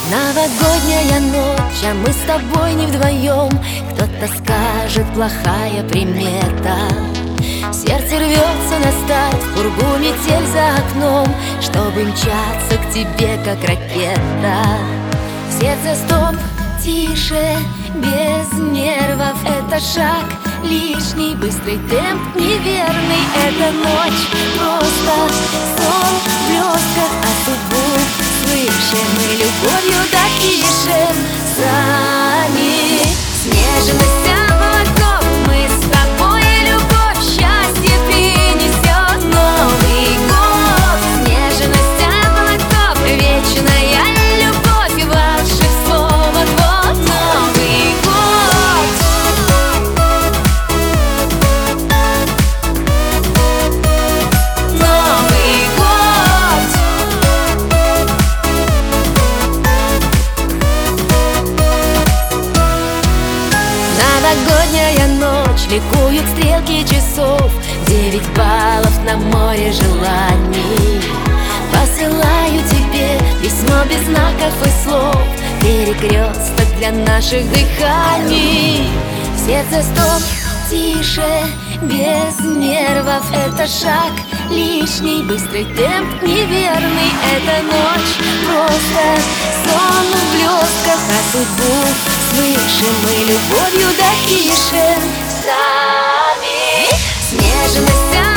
Новогодняя ночь, а мы с тобой не вдвоем. Кто-то скажет, плохая примета. Сердце рвется на старт, в пургу метель за окном, чтобы мчаться к тебе, как ракета. Сердце стоп, тише, без нервов. Это шаг лишний, быстрый темп неверный. Эта ночь просто сон в блестках, а судьбу свыше мы любовью допишем сами. Снежность облаков, мы с тобой, и любовь, счастье принесет Новый год. Снежность облаков, вечная любовь, волшебство, вот-вот Новый год. Новый год. Новогодняя ночь, ликуют стрелки часов, 9 баллов на море желаний. Посылаю тебе письмо без знаков и слов, перекресток для наших дыханий. Сердце стоп, тише, без нервов. Это шаг лишний, быстрый темп неверный. Эта ночь просто сон в блестках, а судьбу свыше мы любовью допишем сами. Снежность